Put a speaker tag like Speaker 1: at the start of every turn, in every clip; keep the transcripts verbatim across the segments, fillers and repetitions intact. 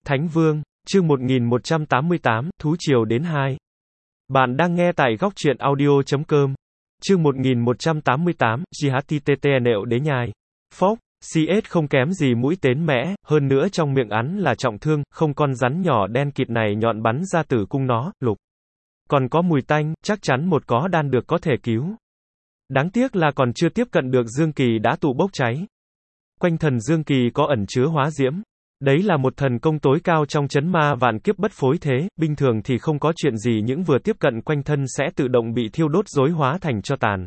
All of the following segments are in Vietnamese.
Speaker 1: Thánh Vương, chương một nghìn một trăm tám mươi tám, Thú Triều đến hai. Bạn đang nghe tại góc truyện audio chấm com. Chương một nghìn một trăm tám mươi tám, giê hát tê tê nẹo đế nhai. Phốc, xê ét không kém gì mũi tên mẽ, hơn nữa trong miệng hắn là trọng thương, không con rắn nhỏ đen kịt này nhọn bắn ra tử cung nó, lục. Còn có mùi tanh, chắc chắn một có đan được có thể cứu. Đáng tiếc là còn chưa tiếp cận được Dương Kỳ đã tụ bốc cháy. Quanh thần Dương Kỳ có ẩn chứa hóa diễm. Đấy là một thần công tối cao trong chấn ma vạn kiếp bất phối thế, bình thường thì không có chuyện gì những vừa tiếp cận quanh thân sẽ tự động bị thiêu đốt rối hóa thành tro tàn.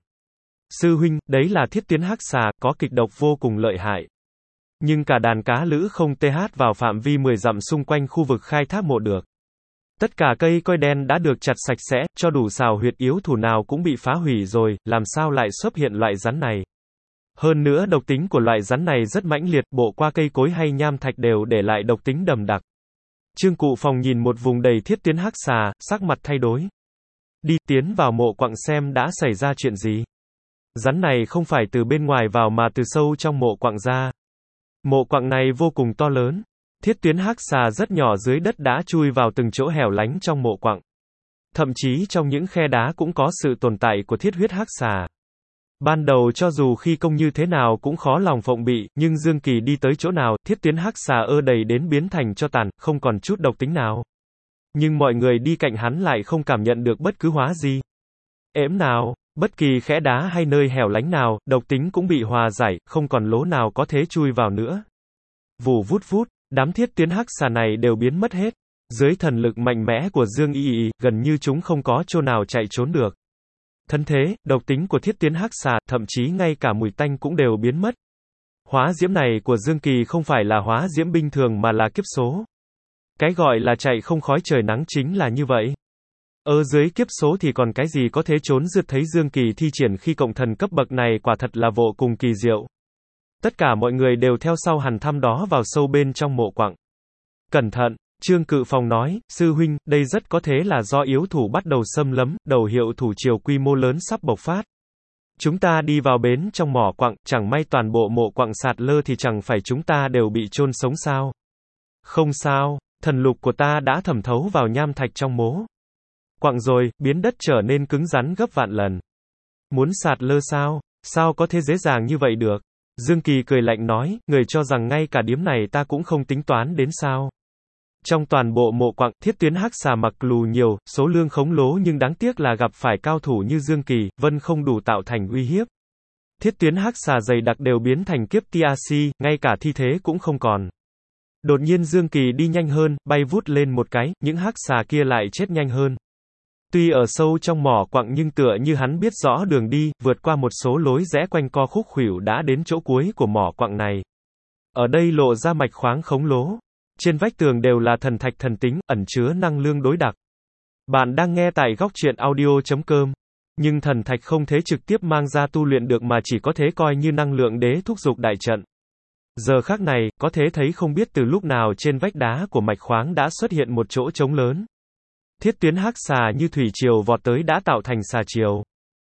Speaker 1: Sư huynh, đấy là thiết tuyến hắc xà, có kịch độc vô cùng lợi hại. Nhưng cả đàn cá lữ không th vào phạm vi mười dặm xung quanh khu vực khai thác mộ được. Tất cả cây coi đen đã được chặt sạch sẽ, cho đủ xào huyệt yếu thủ nào cũng bị phá hủy rồi, làm sao lại xuất hiện loại rắn này. Hơn nữa độc tính của loại rắn này rất mãnh liệt, bộ qua cây cối hay nham thạch đều để lại độc tính đậm đặc. Trương Cụ Phòng nhìn một vùng đầy thiết tuyến hắc xà, sắc mặt thay đổi. Đi, tiến vào mộ quặng xem đã xảy ra chuyện gì. Rắn này không phải từ bên ngoài vào mà từ sâu trong mộ quặng ra. Mộ quặng này vô cùng to lớn. Thiết tuyến hắc xà rất nhỏ dưới đất đã chui vào từng chỗ hẻo lánh trong mộ quặng. Thậm chí trong những khe đá cũng có sự tồn tại của thiết huyết hắc xà. Ban đầu cho dù khi công như thế nào cũng khó lòng phụng bị, nhưng Dương Kỳ đi tới chỗ nào, thiết tuyến hắc xà ơ đầy đến biến thành cho tàn, không còn chút độc tính nào. Nhưng mọi người đi cạnh hắn lại không cảm nhận được bất cứ hóa gì. Ếm nào, bất kỳ khẽ đá hay nơi hẻo lánh nào, độc tính cũng bị hòa giải, không còn lỗ nào có thể chui vào nữa. Vù vút vút, đám thiết tuyến hắc xà này đều biến mất hết. Dưới thần lực mạnh mẽ của Dương Y Y, gần như chúng không có chỗ nào chạy trốn được. Thân thế, độc tính của thiết tuyến hắc xà, thậm chí ngay cả mùi tanh cũng đều biến mất. Hóa diễm này của Dương Kỳ không phải là hóa diễm bình thường mà là kiếp số. Cái gọi là chạy không khói trời nắng chính là như vậy. Ở dưới kiếp số thì còn cái gì có thể trốn rượt thấy Dương Kỳ thi triển khi cộng thần cấp bậc này quả thật là vô cùng kỳ diệu. Tất cả mọi người đều theo sau hàn thăm đó vào sâu bên trong mộ quặng. Cẩn thận! Trương Cự Phòng nói, sư huynh, đây rất có thể là do yếu thủ bắt đầu xâm lấn, đầu hiệu thủ triều quy mô lớn sắp bộc phát. Chúng ta đi vào bến trong mỏ quặng, chẳng may toàn bộ mộ quặng sạt lơ thì chẳng phải chúng ta đều bị chôn sống sao. Không sao, thần lục của ta đã thẩm thấu vào nham thạch trong mố quặng rồi, biến đất trở nên cứng rắn gấp vạn lần. Muốn sạt lơ sao? Sao có thể dễ dàng như vậy được? Dương Kỳ cười lạnh nói, người cho rằng ngay cả điếm này ta cũng không tính toán đến sao? Trong toàn bộ mộ quặng, thiết tuyến hắc xà mặc lù nhiều, số lượng khổng lồ nhưng đáng tiếc là gặp phải cao thủ như Dương Kỳ, vẫn không đủ tạo thành uy hiếp. Thiết tuyến hắc xà dày đặc đều biến thành kiếp tê a xê, ngay cả thi thế cũng không còn. Đột nhiên Dương Kỳ đi nhanh hơn, bay vút lên một cái, những hắc xà kia lại chết nhanh hơn. Tuy ở sâu trong mỏ quặng nhưng tựa như hắn biết rõ đường đi, vượt qua một số lối rẽ quanh co khúc khuỷu đã đến chỗ cuối của mỏ quặng này. Ở đây lộ ra mạch khoáng khổng lồ. Trên vách tường đều là thần thạch thần tính, ẩn chứa năng lượng đối đặc. Bạn đang nghe tại góc truyện audio chấm com. Nhưng thần thạch không thể trực tiếp mang ra tu luyện được mà chỉ có thể coi như năng lượng đế thúc giục đại trận. Giờ khắc này, có thể thấy không biết từ lúc nào trên vách đá của mạch khoáng đã xuất hiện một chỗ trống lớn. Thiết tuyến hắc xà như thủy triều vọt tới đã tạo thành xà triều.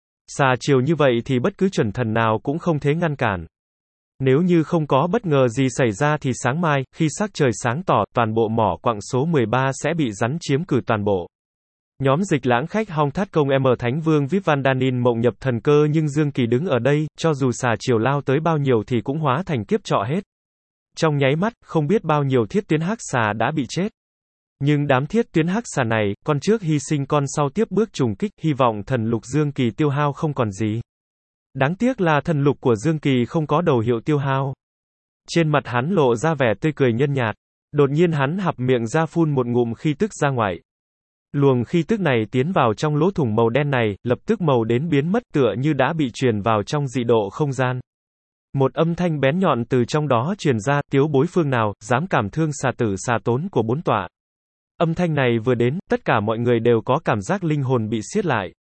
Speaker 1: Xà triều như vậy thì bất cứ chuẩn thần nào cũng không thể ngăn cản. Nếu như không có bất ngờ gì xảy ra thì sáng mai, khi sắc trời sáng tỏ, toàn bộ mỏ quặng số mười ba sẽ bị rắn chiếm cử toàn bộ. Nhóm Dịch Lãng khách Hong Thát Công M Thánh Vương Vip Van Danin mộng nhập thần cơ nhưng Dương Kỳ đứng ở đây, cho dù xà chiều lao tới bao nhiêu thì cũng hóa thành kiếp trọ hết. Trong nháy mắt, không biết bao nhiêu thiết tuyến hắc xà đã bị chết. Nhưng đám thiết tuyến hắc xà này, con trước hy sinh con sau tiếp bước trùng kích, hy vọng thần lục Dương Kỳ tiêu hao không còn gì. Đáng tiếc là thần lục của Dương Kỳ không có đầu hiệu tiêu hao. Trên mặt hắn lộ ra vẻ tươi cười nhân nhạt. Đột nhiên hắn hạp miệng ra phun một ngụm khí tức ra ngoài. Luồng khí tức này tiến vào trong lỗ thủng màu đen này, lập tức màu đến biến mất tựa như đã bị truyền vào trong dị độ không gian. Một âm thanh bén nhọn từ trong đó truyền ra, tiếu bối phương nào, dám cảm thương xà tử xà tốn của bốn tọa. Âm thanh này vừa đến, tất cả mọi người đều có cảm giác linh hồn bị siết lại.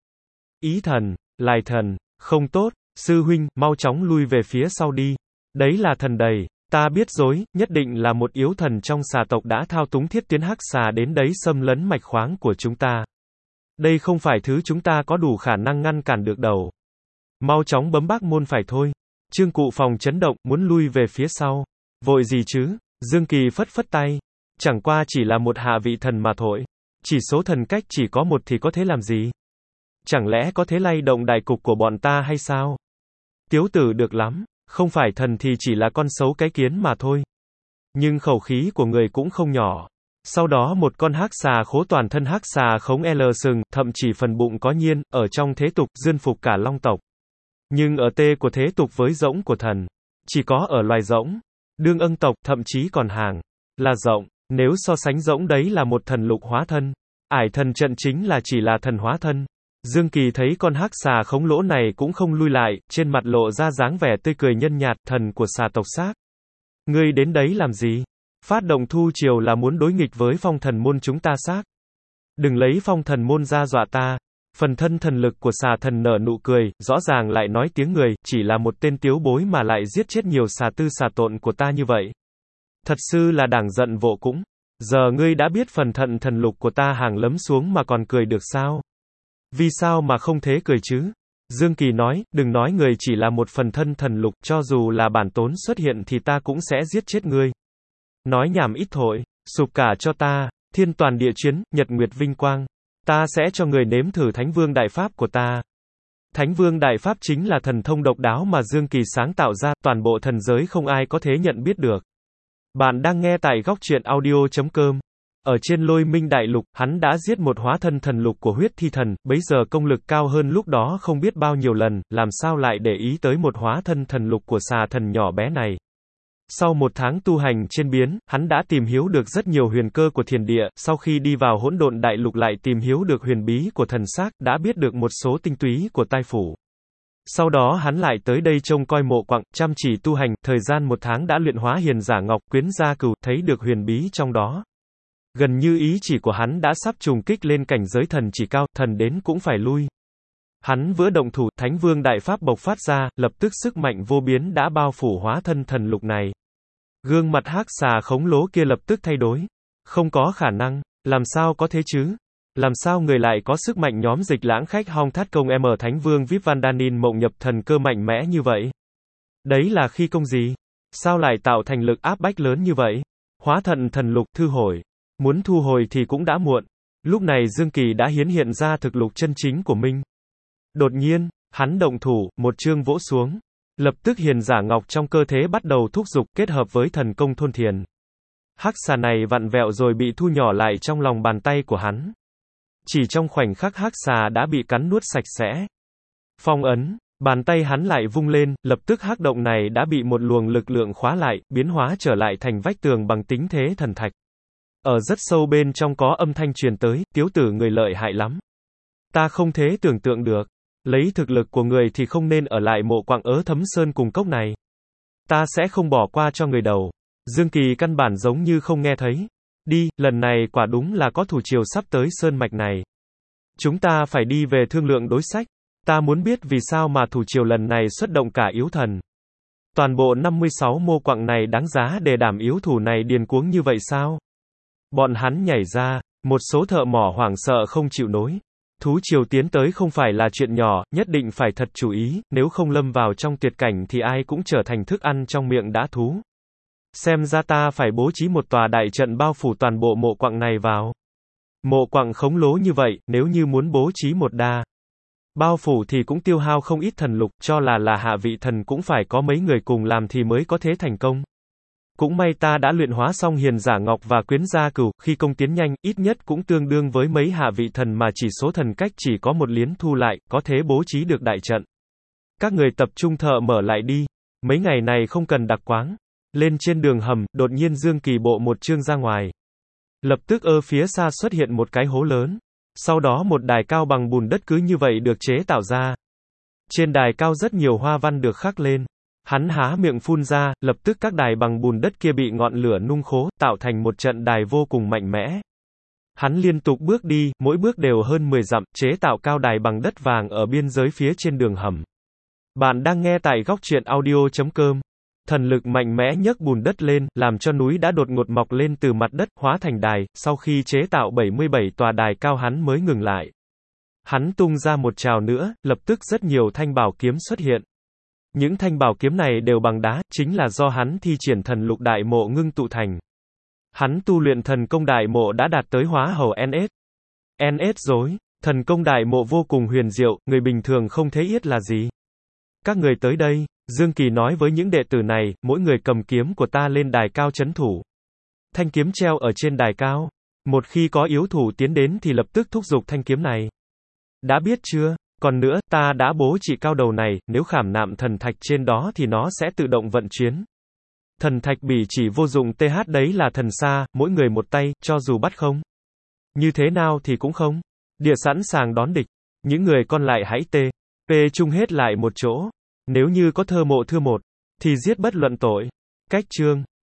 Speaker 1: Ý thần, lại thần, không tốt. Sư huynh, mau chóng lui về phía sau đi. Đấy là thần đầy. Ta biết rồi, nhất định là một yếu thần trong xà tộc đã thao túng thiết tuyến hắc xà đến đấy xâm lấn mạch khoáng của chúng ta. Đây không phải thứ chúng ta có đủ khả năng ngăn cản được đâu. Mau chóng bấm bác môn phải thôi. Trương Cụ Phòng chấn động, muốn lui về phía sau. Vội gì chứ? Dương Kỳ phất phất tay. Chẳng qua chỉ là một hạ vị thần mà thôi. Chỉ số thần cách chỉ có một thì có thể làm gì? Chẳng lẽ có thể lay động đại cục của bọn ta hay sao? Tiếu tử được lắm, không phải thần thì chỉ là con sấu cái kiến mà thôi. Nhưng khẩu khí của người cũng không nhỏ. Sau đó một con hắc xà khố toàn thân hắc xà khống L sừng, thậm chí phần bụng có nhiên, ở trong thế tục, duyên phục cả long tộc. Nhưng ở tê của thế tục với rỗng của thần, chỉ có ở loài rỗng, đương ưng tộc, thậm chí còn hàng, là rỗng. Nếu so sánh rỗng đấy là một thần lục hóa thân, ải thần trận chính là chỉ là thần hóa thân. Dương Kỳ thấy con hắc xà khống lỗ này cũng không lui lại, trên mặt lộ ra dáng vẻ tươi cười nhân nhạt, thần của xà tộc xác. Ngươi đến đấy làm gì? Phát động thu triều là muốn đối nghịch với phong thần môn chúng ta xác. Đừng lấy phong thần môn ra dọa ta. Phần thân thần lực của xà thần nở nụ cười, rõ ràng lại nói tiếng người, chỉ là một tên tiếu bối mà lại giết chết nhiều xà tư xà tộn của ta như vậy. Thật sự là đáng giận vô cũng. Giờ ngươi đã biết phần thận thần lục của ta hàng lấm xuống mà còn cười được sao? Vì sao mà không thế cười chứ? Dương Kỳ nói, đừng nói người chỉ là một phần thân thần lục, cho dù là bản tốn xuất hiện thì ta cũng sẽ giết chết ngươi. Nói nhảm ít thôi, sụp cả cho ta, thiên toàn địa chiến, nhật nguyệt vinh quang. Ta sẽ cho người nếm thử Thánh Vương Đại Pháp của ta. Thánh Vương Đại Pháp chính là thần thông độc đáo mà Dương Kỳ sáng tạo ra, toàn bộ thần giới không ai có thể nhận biết được. Bạn đang nghe tại góc truyện audio chấm com. Ở trên Lôi Minh Đại Lục, hắn đã giết một hóa thân thần lục của huyết thi thần, bấy giờ công lực cao hơn lúc đó không biết bao nhiêu lần, làm sao lại để ý tới một hóa thân thần lục của xà thần nhỏ bé này. Sau một tháng tu hành trên biến, hắn đã tìm hiểu được rất nhiều huyền cơ của thiền địa, sau khi đi vào hỗn độn đại lục lại tìm hiểu được huyền bí của thần xác, đã biết được một số tinh túy của tai phủ. Sau đó hắn lại tới đây trông coi mộ quặng, chăm chỉ tu hành, thời gian một tháng đã luyện hóa hiền giả ngọc, quyến gia cừu, thấy được huyền bí trong đó. Gần như ý chỉ của hắn đã sắp trùng kích lên cảnh giới thần chỉ cao, thần đến cũng phải lui. Hắn vừa động thủ, Thánh Vương Đại Pháp bộc phát ra, lập tức sức mạnh vô biến đã bao phủ hóa thân thần lục này. Gương mặt hắc xà khống lố kia lập tức thay đổi. Không có khả năng, làm sao có thế chứ? Làm sao người lại có sức mạnh nhóm dịch lãng khách hong thát công M Thánh Vương Vip Vandanin mộng nhập thần cơ mạnh mẽ như vậy? Đấy là khi công gì? Sao lại tạo thành lực áp bách lớn như vậy? Hóa thận thần lục, thư hồi. Muốn thu hồi thì cũng đã muộn. Lúc này Dương Kỳ đã hiến hiện ra thực lục chân chính của mình. Đột nhiên, hắn động thủ, một chương vỗ xuống. Lập tức hiền giả ngọc trong cơ thể bắt đầu thúc dục, kết hợp với thần công thôn thiền. Hắc xà này vặn vẹo rồi bị thu nhỏ lại trong lòng bàn tay của hắn. Chỉ trong khoảnh khắc hắc xà đã bị cắn nuốt sạch sẽ. Phong ấn, bàn tay hắn lại vung lên, lập tức hắc động này đã bị một luồng lực lượng khóa lại, biến hóa trở lại thành vách tường bằng tính thế thần thạch. Ở rất sâu bên trong có âm thanh truyền tới, tiếu tử người lợi hại lắm. Ta không thể tưởng tượng được. Lấy thực lực của người thì không nên ở lại mộ quặng ớ Thấm Sơn cùng cốc này. Ta sẽ không bỏ qua cho người đầu. Dương Kỳ căn bản giống như không nghe thấy. Đi, lần này quả đúng là có thủ triều sắp tới sơn mạch này. Chúng ta phải đi về thương lượng đối sách. Ta muốn biết vì sao mà thủ triều lần này xuất động cả yếu thần. Toàn bộ năm mươi sáu mô quặng này đáng giá để đảm yếu thủ này điền cuống như vậy sao? Bọn hắn nhảy ra, một số thợ mỏ hoảng sợ không chịu nổi. Thú triều tiến tới không phải là chuyện nhỏ, nhất định phải thật chú ý, nếu không lâm vào trong tuyệt cảnh thì ai cũng trở thành thức ăn trong miệng dã thú. Xem ra ta phải bố trí một tòa đại trận bao phủ toàn bộ mộ quặng này vào. Mộ quặng khổng lồ như vậy, nếu như muốn bố trí một đa bao phủ thì cũng tiêu hao không ít thần lục, cho là là hạ vị thần cũng phải có mấy người cùng làm thì mới có thể thành công. Cũng may ta đã luyện hóa xong hiền giả ngọc và quyến gia cửu, khi công tiến nhanh, ít nhất cũng tương đương với mấy hạ vị thần mà chỉ số thần cách chỉ có một liến thu lại, có thể bố trí được đại trận. Các người tập trung thợ mở lại đi. Mấy ngày này không cần đặc quáng. Lên trên đường hầm, đột nhiên Dương Kỳ bộ một chương ra ngoài. Lập tức ở phía xa xuất hiện một cái hố lớn. Sau đó một đài cao bằng bùn đất cứ như vậy được chế tạo ra. Trên đài cao rất nhiều hoa văn được khắc lên. Hắn há miệng phun ra, lập tức các đài bằng bùn đất kia bị ngọn lửa nung khô, tạo thành một trận đài vô cùng mạnh mẽ. Hắn liên tục bước đi, mỗi bước đều hơn mười dặm, chế tạo cao đài bằng đất vàng ở biên giới phía trên đường hầm. Bạn đang nghe tại góc truyện audio chấm com. Thần lực mạnh mẽ nhấc bùn đất lên, làm cho núi đã đột ngột mọc lên từ mặt đất, hóa thành đài, sau khi chế tạo bảy mươi bảy tòa đài cao hắn mới ngừng lại. Hắn tung ra một trào nữa, lập tức rất nhiều thanh bảo kiếm xuất hiện. Những thanh bảo kiếm này đều bằng đá, chính là do hắn thi triển thần lục đại mộ ngưng tụ thành. Hắn tu luyện thần công đại mộ đã đạt tới hóa hầu en ét. en ét rồi, thần công đại mộ vô cùng huyền diệu, người bình thường không thấy biết là gì. Các người tới đây, Dương Kỳ nói với những đệ tử này, mỗi người cầm kiếm của ta lên đài cao trấn thủ. Thanh kiếm treo ở trên đài cao. Một khi có yếu thủ tiến đến thì lập tức thúc giục thanh kiếm này. Đã biết chưa? Còn nữa, ta đã bố trị cao đầu này, nếu khảm nạm thần thạch trên đó thì nó sẽ tự động vận chuyển. Thần thạch bỉ chỉ vô dụng th đấy là thần xa, mỗi người một tay, cho dù bắt không. Như thế nào thì cũng không. Địa sẵn sàng đón địch. Những người còn lại hãy tê. P chung hết lại một chỗ. Nếu như có thơ mộ thưa một, thì giết bất luận tội. Cách chương.